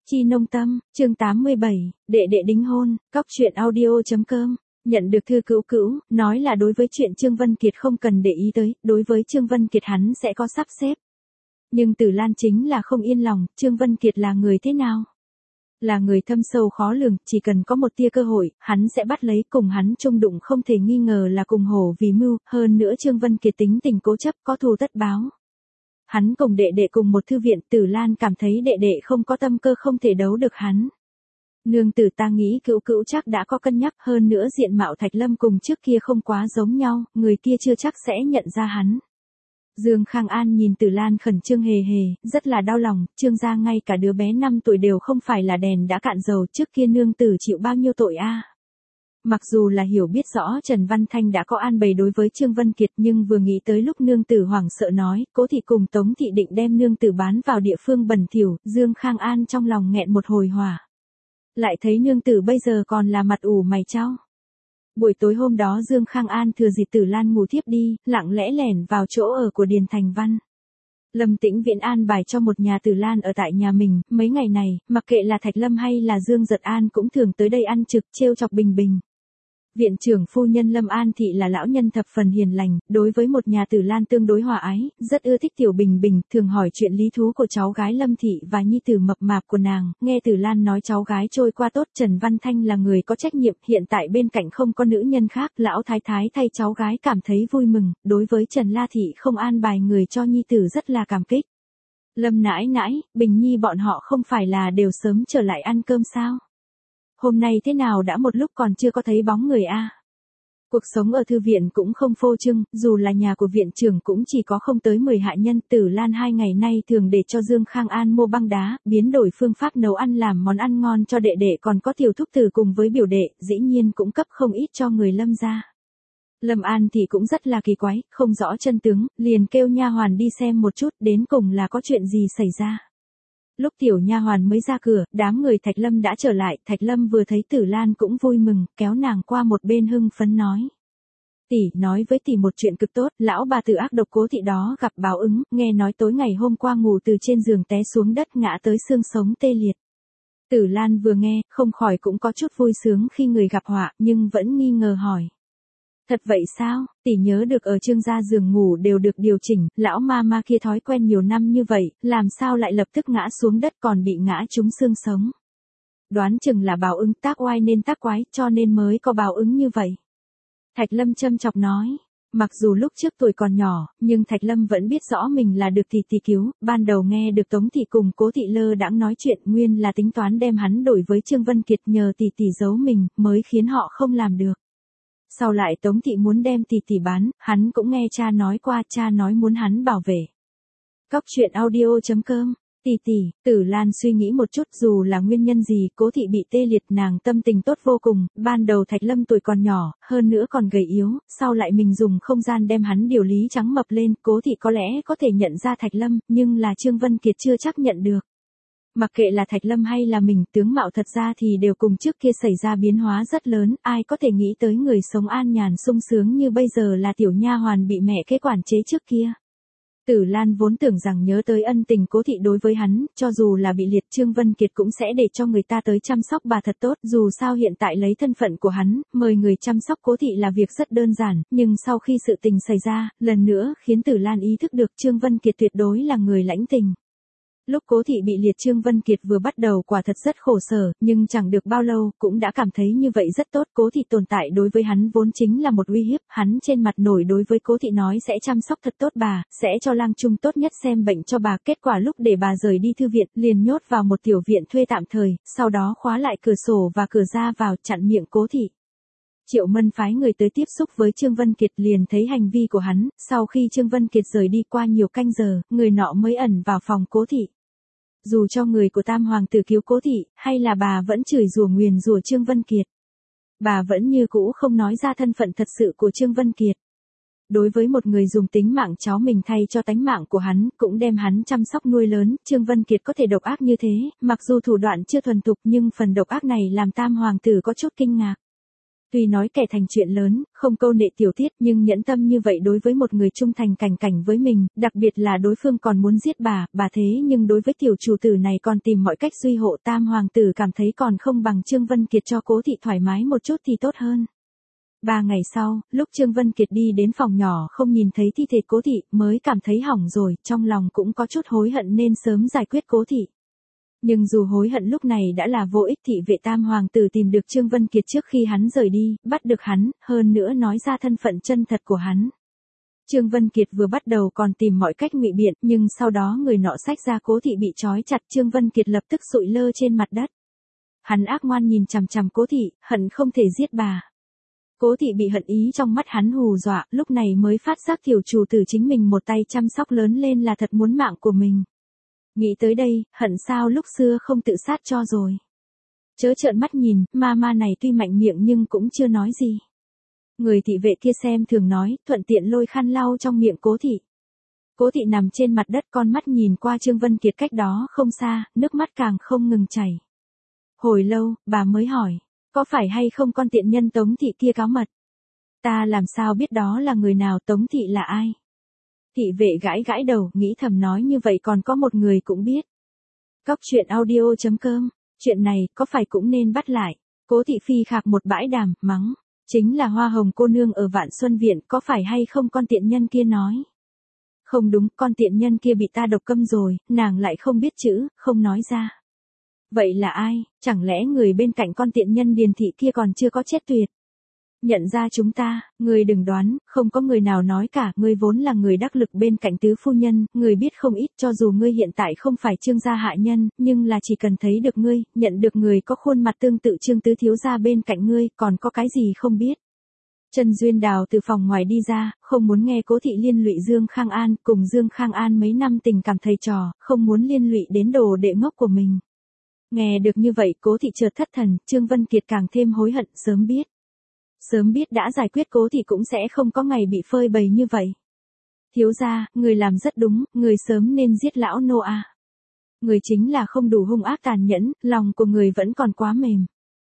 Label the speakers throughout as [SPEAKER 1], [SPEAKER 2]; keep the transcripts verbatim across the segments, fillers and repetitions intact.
[SPEAKER 1] Chi Nông Tâm, chương tám mươi bảy, đệ đệ đính hôn, cóc truyện audio.com. Nhận được thư cữu cữu, nói là đối với chuyện Trương Vân Kiệt không cần để ý tới, đối với Trương Vân Kiệt hắn sẽ có sắp xếp. Nhưng Tử Lan chính là không yên lòng, Trương Vân Kiệt là người thế nào? Là người thâm sâu khó lường, chỉ cần có một tia cơ hội, hắn sẽ bắt lấy, cùng hắn chung đụng không thể nghi ngờ là cùng hổ vì mưu, hơn nữa Trương Vân Kiệt tính tình cố chấp, có thù tất báo. Hắn cùng đệ đệ cùng một thư viện, Tử Lan cảm thấy đệ đệ không có tâm cơ không thể đấu được hắn. Nương tử ta nghĩ cữu cữu chắc đã có cân nhắc, hơn nữa diện mạo Thạch Lâm cùng trước kia không quá giống nhau, người kia chưa chắc sẽ nhận ra hắn. Dương Khang An nhìn Tử Lan khẩn trương hề hề, rất là đau lòng, Trương gia ngay cả đứa bé năm tuổi đều không phải là đèn đã cạn dầu, trước kia nương tử chịu bao nhiêu tội a. Mặc dù là hiểu biết rõ Trần Văn Thanh đã có an bày đối với Trương Vân Kiệt, nhưng vừa nghĩ tới lúc nương tử hoảng sợ nói, Cố thị cùng Tống thị định đem nương tử bán vào địa phương bẩn thỉu, Dương Khang An trong lòng nghẹn một hồi hỏa. Lại thấy nương tử bây giờ còn là mặt ủ mày chau. Buổi tối hôm đó Dương Khang An thừa dịp Tử Lan ngủ thiếp đi, lặng lẽ lẻn vào chỗ ở của Điền Thành Văn. Lâm Tĩnh Viễn an bài cho một nhà Tử Lan ở tại nhà mình, mấy ngày này, mặc kệ là Thạch Lâm hay là Dương Giật An cũng thường tới đây ăn trực trêu chọc Bình Bình. Viện trưởng phu nhân Lâm An Thị là lão nhân thập phần hiền lành, đối với một nhà Tử Lan tương đối hòa ái, rất ưa thích Tiểu Bình Bình, thường hỏi chuyện lý thú của cháu gái Lâm Thị và nhi tử mập mạp của nàng, nghe Tử Lan nói cháu gái trôi qua tốt, Trần Văn Thanh là người có trách nhiệm, hiện tại bên cạnh không có nữ nhân khác, lão thái thái thay cháu gái cảm thấy vui mừng, đối với Trần La Thị không an bài người cho nhi tử rất là cảm kích. Lâm nãi nãi, Bình Nhi bọn họ không phải là đều sớm trở lại ăn cơm sao? Hôm nay thế nào đã một lúc còn chưa có thấy bóng người a? Cuộc sống ở thư viện cũng không phô trương, dù là nhà của viện trưởng cũng chỉ có không tới mười hạ nhân. Tử Lan hai ngày nay thường để cho Dương Khang An mua băng đá, biến đổi phương pháp nấu ăn làm món ăn ngon cho đệ đệ, còn có Tiểu Thúc Tử cùng với biểu đệ, dĩ nhiên cũng cấp không ít cho người Lâm gia. Lâm An thì cũng rất là kỳ quái, không rõ chân tướng, liền kêu nha hoàn đi xem một chút, đến cùng là có chuyện gì xảy ra. Lúc tiểu nha hoàn mới ra cửa, đám người Thạch Lâm đã trở lại, Thạch Lâm vừa thấy Tử Lan cũng vui mừng, kéo nàng qua một bên hưng phấn nói. Tỷ, nói với tỷ một chuyện cực tốt, lão bà tử ác độc Cố thị đó gặp báo ứng, nghe nói tối ngày hôm qua ngủ từ trên giường té xuống đất ngã tới xương sống tê liệt. Tử Lan vừa nghe, không khỏi cũng có chút vui sướng khi người gặp họa, nhưng vẫn nghi ngờ hỏi. Thật vậy sao, tỷ nhớ được ở Trương gia giường ngủ đều được điều chỉnh, lão ma ma kia thói quen nhiều năm như vậy, làm sao lại lập tức ngã xuống đất còn bị ngã trúng xương sống. Đoán chừng là báo ứng tác oai nên tác quái, cho nên mới có báo ứng như vậy. Thạch Lâm châm chọc nói, mặc dù lúc trước tuổi còn nhỏ, nhưng Thạch Lâm vẫn biết rõ mình là được tỷ tỷ cứu, ban đầu nghe được Tống thị cùng Cố thị lơ đãng nói chuyện, nguyên là tính toán đem hắn đổi với Trương Vân Kiệt nhờ tỷ tỷ giấu mình, mới khiến họ không làm được. Sau lại Tống thị muốn đem tỷ tỷ bán, hắn cũng nghe cha nói qua, cha nói muốn hắn bảo vệ. Cóc truyện audio.com, tỷ tỷ, Tử Lan suy nghĩ một chút, dù là nguyên nhân gì, Cố thị bị tê liệt, nàng tâm tình tốt vô cùng, ban đầu Thạch Lâm tuổi còn nhỏ, hơn nữa còn gầy yếu, sau lại mình dùng không gian đem hắn điều lý trắng mập lên, Cố thị có lẽ có thể nhận ra Thạch Lâm, nhưng là Trương Vân Kiệt chưa chắc nhận được. Mặc kệ là Thạch Lâm hay là mình, tướng mạo thật ra thì đều cùng trước kia xảy ra biến hóa rất lớn, ai có thể nghĩ tới người sống an nhàn sung sướng như bây giờ là tiểu nha hoàn bị mẹ kế quản chế trước kia. Tử Lan vốn tưởng rằng nhớ tới ân tình Cố thị đối với hắn, cho dù là bị liệt Trương Vân Kiệt cũng sẽ để cho người ta tới chăm sóc bà thật tốt, dù sao hiện tại lấy thân phận của hắn, mời người chăm sóc Cố thị là việc rất đơn giản, nhưng sau khi sự tình xảy ra, lần nữa khiến Tử Lan ý thức được Trương Vân Kiệt tuyệt đối là người lãnh tình. Lúc Cố thị bị liệt Trương Vân Kiệt vừa bắt đầu quả thật rất khổ sở, nhưng chẳng được bao lâu, cũng đã cảm thấy như vậy rất tốt. Cố thị tồn tại đối với hắn vốn chính là một uy hiếp, hắn trên mặt nổi đối với Cố thị nói sẽ chăm sóc thật tốt bà, sẽ cho lang trung tốt nhất xem bệnh cho bà, kết quả lúc để bà rời đi thư viện, liền nhốt vào một tiểu viện thuê tạm thời, sau đó khóa lại cửa sổ và cửa ra vào, chặn miệng Cố thị. Triệu Mân phái người tới tiếp xúc với Trương Vân Kiệt, liền thấy hành vi của hắn, sau khi Trương Vân Kiệt rời đi qua nhiều canh giờ, người nọ mới ẩn vào phòng Cố thị. Dù cho người của Tam Hoàng tử cứu Cố thị, hay là bà vẫn chửi rủa nguyền rủa Trương Vân Kiệt. Bà vẫn như cũ không nói ra thân phận thật sự của Trương Vân Kiệt. Đối với một người dùng tính mạng cháu mình thay cho tánh mạng của hắn, cũng đem hắn chăm sóc nuôi lớn, Trương Vân Kiệt có thể độc ác như thế, mặc dù thủ đoạn chưa thuần thục nhưng phần độc ác này làm Tam Hoàng tử có chút kinh ngạc. Tuy nói kẻ thành chuyện lớn, không câu nệ tiểu tiết nhưng nhẫn tâm như vậy đối với một người trung thành cảnh cảnh với mình, đặc biệt là đối phương còn muốn giết bà, bà thế nhưng đối với tiểu chủ tử này còn tìm mọi cách duy hộ. Tam hoàng tử cảm thấy còn không bằng Trương Vân Kiệt cho Cố thị thoải mái một chút thì tốt hơn. Ba ngày sau, lúc Trương Vân Kiệt đi đến phòng nhỏ không nhìn thấy thi thể Cố thị, mới cảm thấy hỏng rồi, trong lòng cũng có chút hối hận nên sớm giải quyết Cố thị. Nhưng dù hối hận lúc này đã là vô ích, thị vệ Tam hoàng tử tìm được Trương Vân Kiệt trước khi hắn rời đi, bắt được hắn, hơn nữa nói ra thân phận chân thật của hắn. Trương Vân Kiệt vừa bắt đầu còn tìm mọi cách ngụy biện, nhưng sau đó người nọ xách ra Cố thị bị trói chặt, Trương Vân Kiệt lập tức sụi lơ trên mặt đất. Hắn ác ngoan nhìn chằm chằm Cố thị, hận không thể giết bà. Cố thị bị hận ý trong mắt hắn hù dọa, lúc này mới phát giác tiểu chủ tử chính mình một tay chăm sóc lớn lên là thật muốn mạng của mình. Nghĩ tới đây, hận sao lúc xưa không tự sát cho rồi. Chớ trợn mắt nhìn, ma ma này tuy mạnh miệng nhưng cũng chưa nói gì. Người thị vệ kia xem thường nói, thuận tiện lôi khăn lau trong miệng Cố thị. Cố thị nằm trên mặt đất, con mắt nhìn qua Trương Vân Kiệt cách đó không xa, nước mắt càng không ngừng chảy. Hồi lâu, bà mới hỏi, có phải hay không con tiện nhân Tống thị kia cáo mật? Ta làm sao biết đó là người nào, Tống thị là ai? Thị vệ gãi gãi đầu, nghĩ thầm nói như vậy còn có một người cũng biết. Cóc truyện audio chấm com, chuyện này có phải cũng nên bắt lại. Cố thị phi khạc một bãi đàm, mắng. Chính là Hoa Hồng cô nương ở Vạn Xuân Viện, có phải hay không con tiện nhân kia nói? Không đúng, con tiện nhân kia bị ta độc câm rồi, nàng lại không biết chữ, không nói ra. Vậy là ai, chẳng lẽ người bên cạnh con tiện nhân Điền thị kia còn chưa có chết tuyệt? Nhận ra chúng ta, người đừng đoán, không có người nào nói cả, ngươi vốn là người đắc lực bên cạnh tứ phu nhân, người biết không ít, cho dù ngươi hiện tại không phải Trương gia hạ nhân, nhưng là chỉ cần thấy được ngươi, nhận được người có khuôn mặt tương tự Trương tứ thiếu gia bên cạnh ngươi, còn có cái gì không biết. Trần Duyên Đào từ phòng ngoài đi ra, không muốn nghe Cố thị liên lụy Dương Khang An, cùng Dương Khang An mấy năm tình cảm thầy trò, không muốn liên lụy đến đồ đệ ngốc của mình. Nghe được như vậy, Cố thị chợt thất thần, Trương Vân Kiệt càng thêm hối hận, sớm biết. Sớm biết đã giải quyết Cố thị cũng sẽ không có ngày bị phơi bày như vậy. Thiếu gia, người làm rất đúng, người sớm nên giết lão nô a. Người chính là không đủ hung ác tàn nhẫn, lòng của người vẫn còn quá mềm.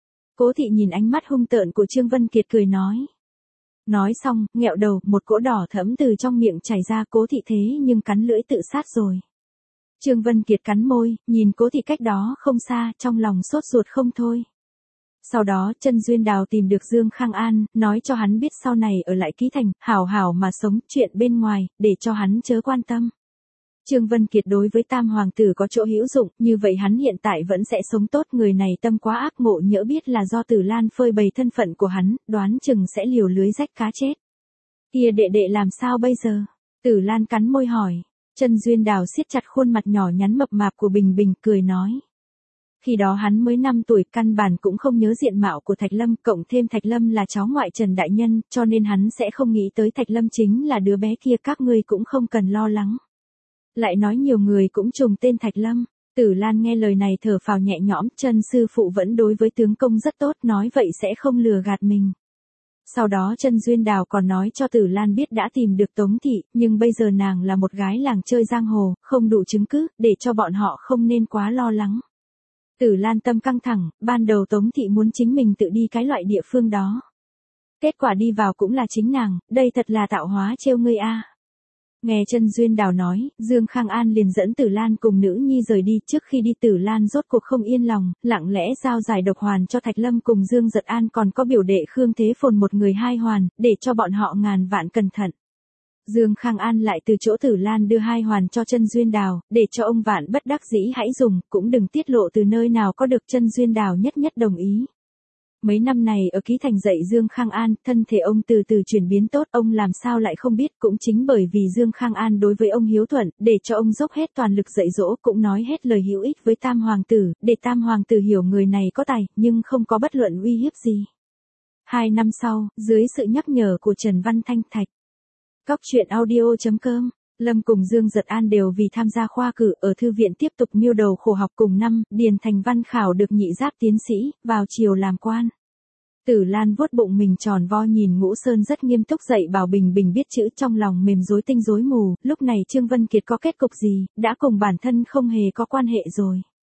[SPEAKER 1] Cố thị nhìn ánh mắt hung tợn của Trương Vân Kiệt cười nói. Nói xong, nghẹo đầu, một cỗ đỏ thẫm từ trong miệng chảy ra, Cố thị thế nhưng cắn lưỡi tự sát rồi. Trương Vân Kiệt cắn môi, nhìn Cố thị cách đó không xa, trong lòng sốt ruột không thôi. Sau đó, Trân Duyên Đào tìm được Dương Khang An, nói cho hắn biết sau này ở lại Ký Thành, hảo hảo mà sống, chuyện bên ngoài, để cho hắn chớ quan tâm. Trương Vân Kiệt đối với Tam hoàng tử có chỗ hữu dụng, như vậy hắn hiện tại vẫn sẽ sống tốt, người này tâm quá ác, ngộ nhỡ biết là do Tử Lan phơi bày thân phận của hắn, đoán chừng sẽ liều lưới rách cá chết. Kia đệ đệ làm sao bây giờ? Tử Lan cắn môi hỏi. Trân Duyên Đào siết chặt khuôn mặt nhỏ nhắn mập mạp của Bình Bình, cười nói. Khi đó hắn mới năm tuổi, căn bản cũng không nhớ diện mạo của Thạch Lâm, cộng thêm Thạch Lâm là cháu ngoại Trần Đại Nhân, cho nên hắn sẽ không nghĩ tới Thạch Lâm chính là đứa bé kia, các ngươi cũng không cần lo lắng. Lại nói nhiều người cũng trùng tên Thạch Lâm. Tử Lan nghe lời này thở phào nhẹ nhõm, Trân sư phụ vẫn đối với tướng công rất tốt, nói vậy sẽ không lừa gạt mình. Sau đó Trân Duyên Đào còn nói cho Tử Lan biết đã tìm được Tống thị, nhưng bây giờ nàng là một gái làng chơi giang hồ, không đủ chứng cứ, để cho bọn họ không nên quá lo lắng. Tử Lan tâm căng thẳng, ban đầu Tống thị muốn chính mình tự đi cái loại địa phương đó. Kết quả đi vào cũng là chính nàng, đây thật là tạo hóa trêu ngươi a. Nghe Trân Duyên Đào nói, Dương Khang An liền dẫn Tử Lan cùng nữ nhi rời đi, trước khi đi Tử Lan rốt cuộc không yên lòng, lặng lẽ giao giải độc hoàn cho Thạch Lâm cùng Dương Giật An, còn có biểu đệ Khương Thế Phồn một người hai hoàn, để cho bọn họ ngàn vạn cẩn thận. Dương Khang An lại từ chỗ Tử Lan đưa hai hoàn cho Trân Duyên Đào, để cho ông vạn bất đắc dĩ hãy dùng, cũng đừng tiết lộ từ nơi nào có được. Trân Duyên Đào nhất nhất đồng ý. Mấy năm này ở Ký Thành dạy Dương Khang An, thân thể ông từ từ chuyển biến tốt, ông làm sao lại không biết, cũng chính bởi vì Dương Khang An đối với ông hiếu thuận, để cho ông dốc hết toàn lực dạy dỗ, cũng nói hết lời hữu ích với Tam hoàng tử, để Tam hoàng tử hiểu người này có tài, nhưng không có bất luận uy hiếp gì. Hai năm sau, dưới sự nhắc nhở của Trần Văn Thanh Thạch, Cóc truyện audio chấm com, Lâm cùng Dương Giật An đều vì tham gia khoa cử ở thư viện tiếp tục miêu đầu khổ học cùng năm, Điền Thành Văn khảo được nhị giáp tiến sĩ, vào chiều làm quan. Tử Lan vuốt bụng mình tròn vo nhìn Ngũ Sơn rất nghiêm túc dạy bảo Bình Bình biết chữ, trong lòng mềm rối tinh rối mù, lúc này Trương Vân Kiệt có kết cục gì, đã cùng bản thân không hề có quan hệ rồi.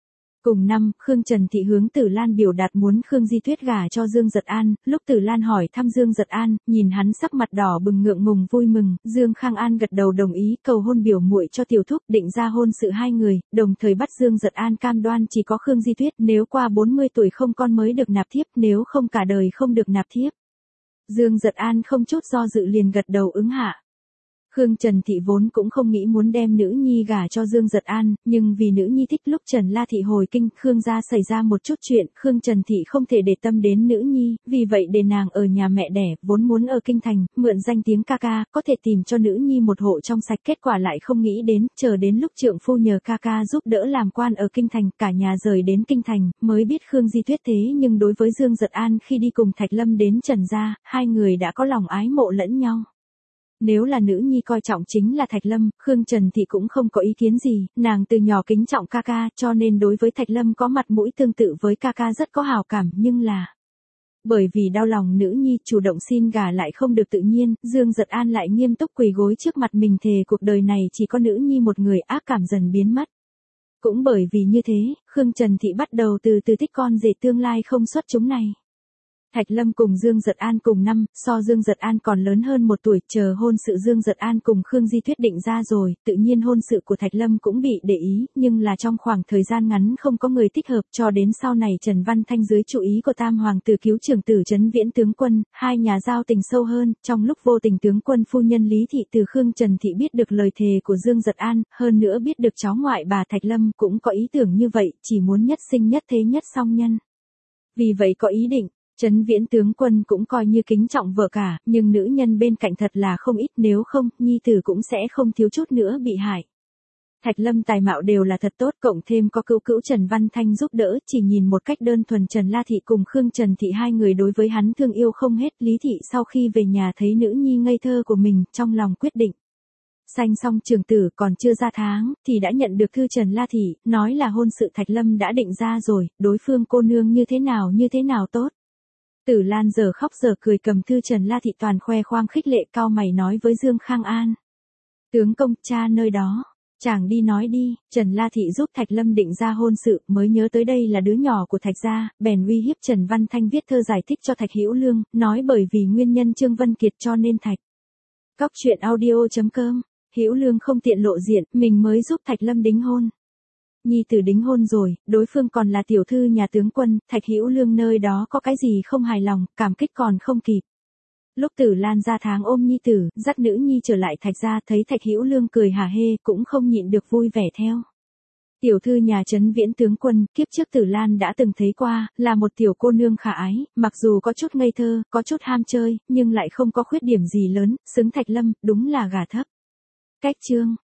[SPEAKER 1] Cùng năm, Khương Trần Thị hướng Tử Lan biểu đạt muốn Khương Di Tuyết gả cho Dương Giật An, lúc Tử Lan hỏi thăm Dương Giật An, nhìn hắn sắc mặt đỏ bừng ngượng ngùng vui mừng, Dương Khang An gật đầu đồng ý, cầu hôn biểu muội cho tiểu thúc, định ra hôn sự hai người, đồng thời bắt Dương Giật An cam đoan chỉ có Khương Di Tuyết, nếu qua bốn mươi tuổi không con mới được nạp thiếp, nếu không cả đời không được nạp thiếp. Dương Giật An không chút do dự liền gật đầu ứng hạ. Khương Trần Thị vốn cũng không nghĩ muốn đem nữ nhi gả cho Dương Giật An, nhưng vì nữ nhi thích lúc Trần La Thị hồi kinh, Khương gia xảy ra một chút chuyện, Khương Trần Thị không thể để tâm đến nữ nhi, vì vậy để nàng ở nhà mẹ đẻ, vốn muốn ở kinh thành, mượn danh tiếng ca ca, có thể tìm cho nữ nhi một hộ trong sạch, kết quả lại không nghĩ đến, chờ đến lúc trượng phu nhờ ca ca giúp đỡ làm quan ở kinh thành, cả nhà rời đến kinh thành, mới biết Khương Di Tuyết thế nhưng đối với Dương Giật An khi đi cùng Thạch Lâm đến Trần gia, hai người đã có lòng ái mộ lẫn nhau. Nếu là nữ nhi coi trọng chính là Thạch Lâm, Khương Trần Thị cũng không có ý kiến gì, nàng từ nhỏ kính trọng ca ca, cho nên đối với Thạch Lâm có mặt mũi tương tự với ca ca rất có hào cảm, nhưng là bởi vì đau lòng nữ nhi chủ động xin gả lại không được tự nhiên, Dương Giật An lại nghiêm túc quỳ gối trước mặt mình thề cuộc đời này chỉ có nữ nhi một người, ác cảm dần biến mất. Cũng bởi vì như thế, Khương Trần Thị bắt đầu từ từ thích con rể tương lai không xuất chúng này. Thạch Lâm cùng Dương Giật An cùng năm, so Dương Giật An còn lớn hơn một tuổi, chờ hôn sự Dương Giật An cùng Khương Di Tuyết định ra rồi, tự nhiên hôn sự của Thạch Lâm cũng bị để ý, nhưng là trong khoảng thời gian ngắn không có người thích hợp, cho đến sau này Trần Văn Thanh dưới chú ý của Tam Hoàng tử cứu trưởng tử Trấn Viễn tướng quân, hai nhà giao tình sâu hơn, trong lúc vô tình tướng quân phu nhân Lý Thị từ Khương Trần Thị biết được lời thề của Dương Giật An, hơn nữa biết được cháu ngoại bà Thạch Lâm cũng có ý tưởng như vậy, chỉ muốn nhất sinh nhất thế nhất song nhân. Vì vậy có ý định, Trấn Viễn tướng quân cũng coi như kính trọng vợ cả, nhưng nữ nhân bên cạnh thật là không ít, nếu không, nhi tử cũng sẽ không thiếu chút nữa bị hại. Thạch Lâm tài mạo đều là thật tốt, cộng thêm có cữu cữu Trần Văn Thanh giúp đỡ, chỉ nhìn một cách đơn thuần Trần La Thị cùng Khương Trần Thị hai người đối với hắn thương yêu không hết. Lý Thị sau khi về nhà thấy nữ nhi ngây thơ của mình, trong lòng quyết định sanh xong trường tử còn chưa ra tháng, thì đã nhận được thư Trần La Thị, nói là hôn sự Thạch Lâm đã định ra rồi, đối phương cô nương như thế nào như thế nào tốt. Tử Lan giờ khóc giờ cười cầm thư Trần La Thị toàn khoe khoang khích lệ, cao mày nói với Dương Khang An. Tướng công, cha nơi đó, chàng đi nói đi. Trần La Thị giúp Thạch Lâm định ra hôn sự, mới nhớ tới đây là đứa nhỏ của Thạch gia, bèn uy hiếp Trần Văn Thanh viết thơ giải thích cho Thạch Hữu Lương, nói bởi vì nguyên nhân Trương Vân Kiệt cho nên Thạch. Cóc truyện audio chấm com, Hữu Lương không tiện lộ diện, mình mới giúp Thạch Lâm đính hôn. Nhi tử đính hôn rồi, đối phương còn là tiểu thư nhà tướng quân, Thạch Hữu Lương nơi đó có cái gì không hài lòng, cảm kích còn không kịp. Lúc Tử Lan ra tháng ôm nhi tử, dắt nữ nhi trở lại Thạch gia, thấy Thạch Hữu Lương cười hả hê, cũng không nhịn được vui vẻ theo. Tiểu thư nhà Trấn Viễn tướng quân, kiếp trước Tử Lan đã từng thấy qua, là một tiểu cô nương khả ái, mặc dù có chút ngây thơ, có chút ham chơi, nhưng lại không có khuyết điểm gì lớn, xứng Thạch Lâm, đúng là gà thấp. Cách chương